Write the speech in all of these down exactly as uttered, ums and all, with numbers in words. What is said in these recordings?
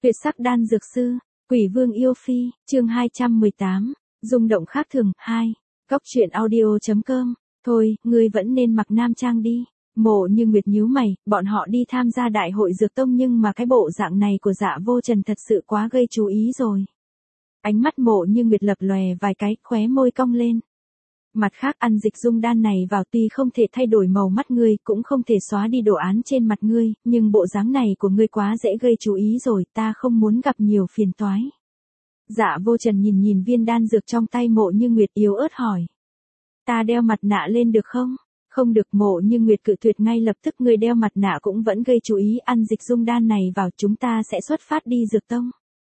Tuyệt sắc đan dược sư, Quỷ Vương yêu phi, chương hai trăm mười tám, rung động khác thường, hai. Góc truyện audio chấm com, thôi, ngươi vẫn nên mặc nam trang đi. Mộ Như Nguyệt nhíu mày, bọn họ đi tham gia đại hội dược tông nhưng mà cái bộ dạng này của Dạ Vô Trần thật sự quá gây chú ý rồi. Ánh mắt Mộ Như Nguyệt lập lòe vài cái, khóe môi cong lên. Mặt khác, ăn dịch dung đan này vào tuy không thể thay đổi màu mắt ngươi, cũng không thể xóa đi đồ án trên mặt ngươi, nhưng bộ dáng này của ngươi quá dễ gây chú ý rồi, ta không muốn gặp nhiều phiền toái. Dạ Vô Trần nhìn nhìn viên đan dược trong tay Mộ Như Nguyệt yếu ớt hỏi. Ta đeo mặt nạ lên được không? Không được. Mộ Như Nguyệt cự tuyệt ngay lập tức. Ngươi đeo mặt nạ cũng vẫn gây chú ý, ăn dịch dung đan này vào chúng ta sẽ xuất phát đi dược tông.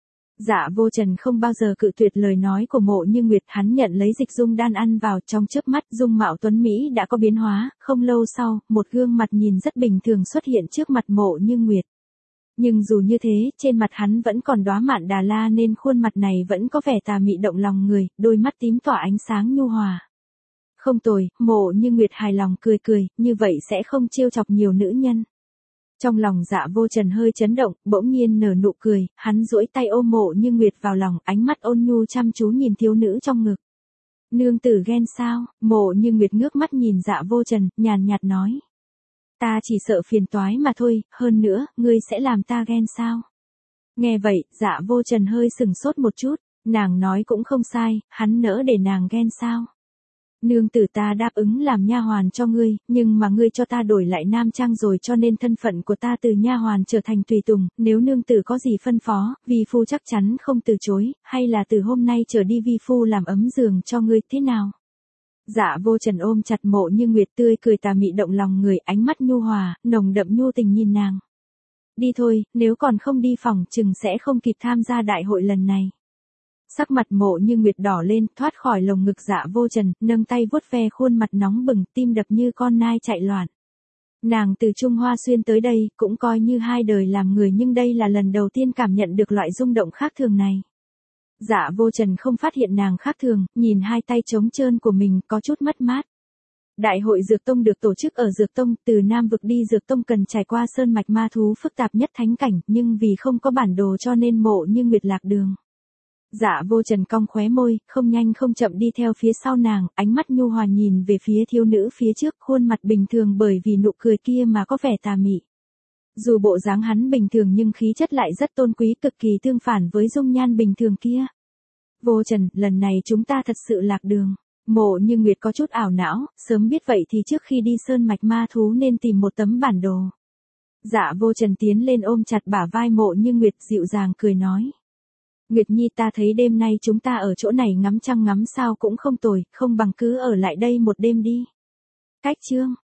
Dạ Vô Trần không bao giờ cự tuyệt lời nói của Mộ Như Nguyệt, hắn nhận lấy dịch dung đan ăn vào, trong chớp mắt dung mạo tuấn Mỹ đã có biến hóa, không lâu sau, một gương mặt nhìn rất bình thường xuất hiện trước mặt Mộ Như Nguyệt. Nhưng dù như thế, trên mặt hắn vẫn còn đóa mạn đà la nên khuôn mặt này vẫn có vẻ tà mị động lòng người, đôi mắt tím tỏa ánh sáng nhu hòa. Không tồi, Mộ Như Nguyệt hài lòng cười cười, như vậy sẽ không trêu chọc nhiều nữ nhân. Trong lòng Dạ Vô Trần hơi chấn động, bỗng nhiên nở nụ cười, hắn duỗi tay ôm Mộ Như Nguyệt vào lòng, ánh mắt ôn nhu chăm chú nhìn thiếu nữ trong ngực. Nương tử ghen sao? Mộ Như Nguyệt ngước mắt nhìn Dạ Vô Trần, nhàn nhạt nói. Ta chỉ sợ phiền toái mà thôi, hơn nữa, ngươi sẽ làm ta ghen sao? Nghe vậy, Dạ Vô Trần hơi sừng sốt một chút, nàng nói cũng không sai, hắn nỡ để nàng ghen sao? Nương tử ta đáp ứng làm nha hoàn cho ngươi, nhưng mà ngươi cho ta đổi lại nam trang rồi cho nên thân phận của ta từ nha hoàn trở thành tùy tùng, nếu nương tử có gì phân phó, vi phu chắc chắn không từ chối, hay là từ hôm nay trở đi vi phu làm ấm giường cho ngươi, thế nào? Dạ Vô Trần ôm chặt Mộ Như Nguyệt, tươi cười tà mị động lòng người, ánh mắt nhu hòa, nồng đậm nhu tình nhìn nàng. Đi thôi, nếu còn không đi phòng chừng sẽ không kịp tham gia đại hội lần này. Sắc mặt Mộ Như Nguyệt đỏ lên, thoát khỏi lồng ngực Dạ Vô Trần, nâng tay vuốt ve khuôn mặt nóng bừng, tim đập như con nai chạy loạn. Nàng từ Trung Hoa Xuyên tới đây, cũng coi như hai đời làm người nhưng đây là lần đầu tiên cảm nhận được loại rung động khác thường này. Dạ Vô Trần không phát hiện nàng khác thường, nhìn hai tay trống trơn của mình, có chút mất mát. Đại hội Dược Tông được tổ chức ở Dược Tông, từ Nam vực đi Dược Tông cần trải qua sơn mạch ma thú phức tạp nhất thánh cảnh, nhưng vì không có bản đồ cho nên Mộ Như Nguyệt lạc đường. Dạ Vô Trần cong khóe môi, không nhanh không chậm đi theo phía sau nàng, ánh mắt nhu hòa nhìn về phía thiếu nữ phía trước, khuôn mặt bình thường bởi vì nụ cười kia mà có vẻ tà mị. Dù bộ dáng hắn bình thường nhưng khí chất lại rất tôn quý, cực kỳ tương phản với dung nhan bình thường kia. Vô Trần, lần này chúng ta thật sự lạc đường. Mộ Như Nguyệt có chút ảo não, sớm biết vậy thì trước khi đi sơn mạch ma thú nên tìm một tấm bản đồ. Dạ Vô Trần tiến lên ôm chặt bả vai Mộ Như Nguyệt, dịu dàng cười nói. Nguyệt Nhi, ta thấy đêm nay chúng ta ở chỗ này ngắm trăng ngắm sao cũng không tồi, không bằng cứ ở lại đây một đêm đi. Cách chương.